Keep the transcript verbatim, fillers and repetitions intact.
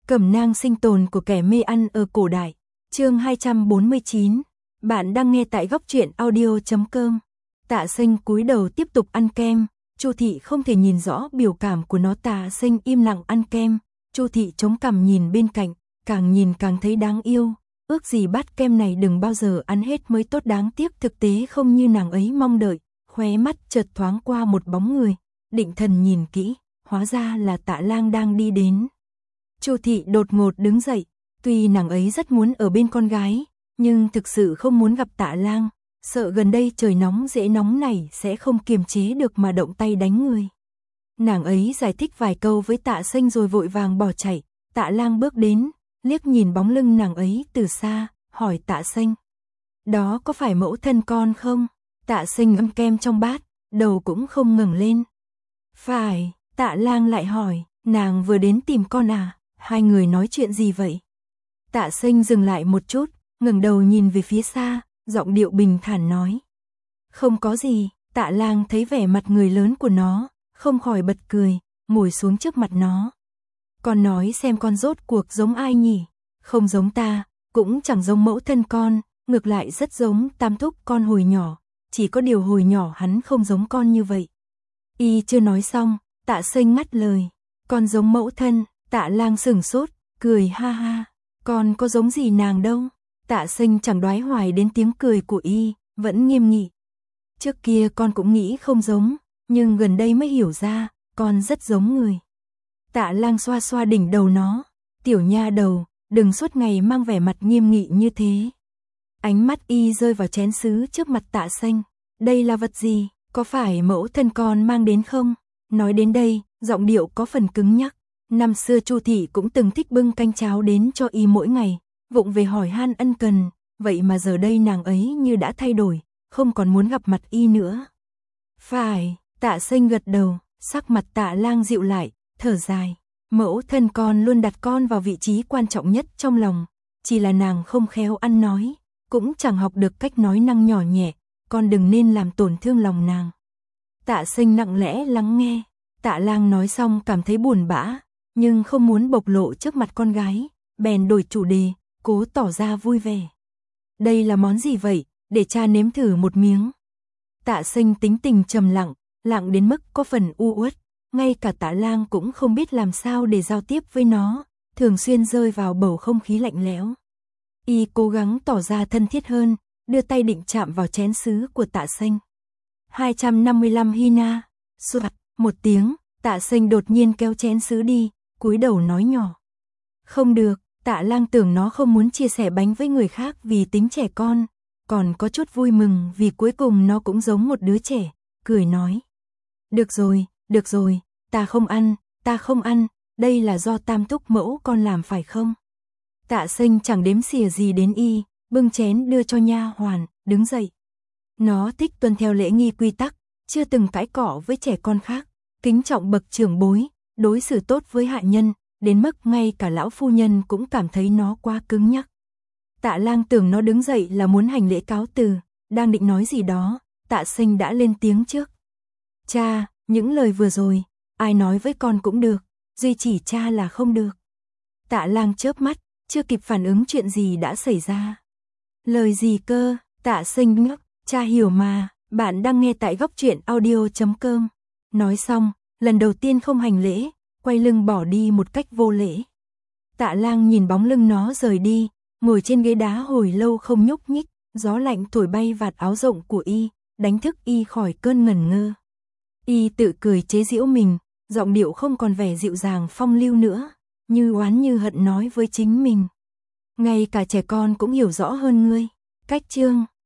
Cẩm nang sinh tồn của kẻ mê ăn ở cổ đại. Chương hai trăm bốn mươi chín. Bạn đang nghe tại góc truyện audio chấm com. Tạ Sinh cúi đầu tiếp tục ăn kem, Chu Thị không thể nhìn rõ biểu cảm của nó. Tạ Sinh im lặng ăn kem, Chu Thị chống cằm nhìn bên cạnh, càng nhìn càng thấy đáng yêu. Ước gì bát kem này đừng bao giờ ăn hết mới tốt, đáng tiếc thực tế không như nàng ấy mong đợi. Khóe mắt chợt thoáng qua một bóng người, định thần nhìn kỹ, hóa ra là Tạ Lang đang đi đến. Chu Thị đột ngột đứng dậy, tuy nàng ấy rất muốn ở bên con gái, nhưng thực sự không muốn gặp Tạ Lang, sợ gần đây trời nóng dễ nóng này sẽ không kiềm chế được mà động tay đánh người. Nàng ấy giải thích vài câu với Tạ Sinh rồi vội vàng bỏ chạy. Tạ Lang bước đến, liếc nhìn bóng lưng nàng ấy từ xa, hỏi Tạ Sinh: "Đó có phải mẫu thân con không?" Tạ Sinh ngậm kem trong bát, đầu cũng không ngẩng lên. "Phải." Tạ Lang lại hỏi: "Nàng vừa đến tìm con à? Hai người nói chuyện gì vậy?" Tạ Sinh dừng lại một chút, ngẩng đầu nhìn về phía xa, giọng điệu bình thản nói: "Không có gì." Tạ Lang thấy vẻ mặt người lớn của nó, không khỏi bật cười, ngồi xuống trước mặt nó. "Con nói xem con rốt cuộc giống ai nhỉ?" "Không giống ta, cũng chẳng giống mẫu thân con, ngược lại rất giống tam thúc con hồi nhỏ, chỉ có điều hồi nhỏ hắn không giống con như vậy." Y chưa nói xong, Tạ Sinh ngắt lời: "Con giống mẫu thân." Tạ Lang sửng sốt, cười ha ha: "Con có giống gì nàng đâu." Tạ Sinh chẳng đoái hoài đến tiếng cười của Y, vẫn nghiêm nghị: "Trước kia con cũng nghĩ không giống, nhưng gần đây mới hiểu ra, con rất giống người." Tạ Lang xoa xoa đỉnh đầu nó: "Tiểu nha đầu, đừng suốt ngày mang vẻ mặt nghiêm nghị như thế." Ánh mắt Y rơi vào chén sứ trước mặt Tạ Sinh: "Đây là vật gì, có phải mẫu thân con mang đến không?" Nói đến đây, giọng điệu có phần cứng nhắc. Năm xưa Chu Thị cũng từng thích bưng canh cháo đến cho Y mỗi ngày, vụng về hỏi han ân cần, vậy mà giờ đây nàng ấy như đã thay đổi, không còn muốn gặp mặt Y nữa. "Phải." Tạ Sinh gật đầu, sắc mặt Tạ Lang dịu lại, thở dài: "Mẫu thân con luôn đặt con vào vị trí quan trọng nhất trong lòng, chỉ là nàng không khéo ăn nói, cũng chẳng học được cách nói năng nhỏ nhẹ, con đừng nên làm tổn thương lòng nàng." Tạ Sinh lặng lẽ lắng nghe. Tạ Lang nói xong cảm thấy buồn bã, nhưng không muốn bộc lộ trước mặt con gái, bèn đổi chủ đề, cố tỏ ra vui vẻ: "Đây là món gì vậy, để cha nếm thử một miếng." Tạ Sinh tính tình trầm lặng, lặng đến mức có phần u uất, ngay cả Tạ Lang cũng không biết làm sao để giao tiếp với nó, thường xuyên rơi vào bầu không khí lạnh lẽo. Y cố gắng tỏ ra thân thiết hơn, đưa tay định chạm vào chén sứ của Tạ Sinh. hai trăm năm mươi lăm Hina. Soạt một tiếng, Tạ Sinh đột nhiên kéo chén sứ đi, cúi đầu nói nhỏ: "Không được." Tạ Lang tưởng nó không muốn chia sẻ bánh với người khác vì tính trẻ con, còn có chút vui mừng vì cuối cùng nó cũng giống một đứa trẻ, cười nói: "Được rồi, được rồi, ta không ăn, ta không ăn, đây là do tam thúc mẫu con làm phải không?" Tạ Sinh chẳng đếm xỉa gì đến Y, bưng chén đưa cho nha hoàn, đứng dậy. Nó thích tuân theo lễ nghi quy tắc, chưa từng cãi cọ với trẻ con khác, kính trọng bậc trưởng bối, đối xử tốt với hạ nhân, đến mức ngay cả lão phu nhân cũng cảm thấy nó quá cứng nhắc. Tạ Lang tưởng nó đứng dậy là muốn hành lễ cáo từ, đang định nói gì đó, Tạ Sinh đã lên tiếng trước: "Cha, những lời vừa rồi, ai nói với con cũng được, duy chỉ cha là không được." Tạ Lang chớp mắt, chưa kịp phản ứng chuyện gì đã xảy ra. "Lời gì cơ?" Tạ Sinh ngước: "Cha hiểu mà, bạn đang nghe tại góc truyện audio chấm com." Nói xong, lần đầu tiên không hành lễ, quay lưng bỏ đi một cách vô lễ. Tạ Lang nhìn bóng lưng nó rời đi, ngồi trên ghế đá hồi lâu không nhúc nhích, gió lạnh thổi bay vạt áo rộng của Y, đánh thức Y khỏi cơn ngẩn ngơ. Y tự cười chế giễu mình, giọng điệu không còn vẻ dịu dàng phong lưu nữa, như oán như hận nói với chính mình: "Ngay cả trẻ con cũng hiểu rõ hơn ngươi." Cách chương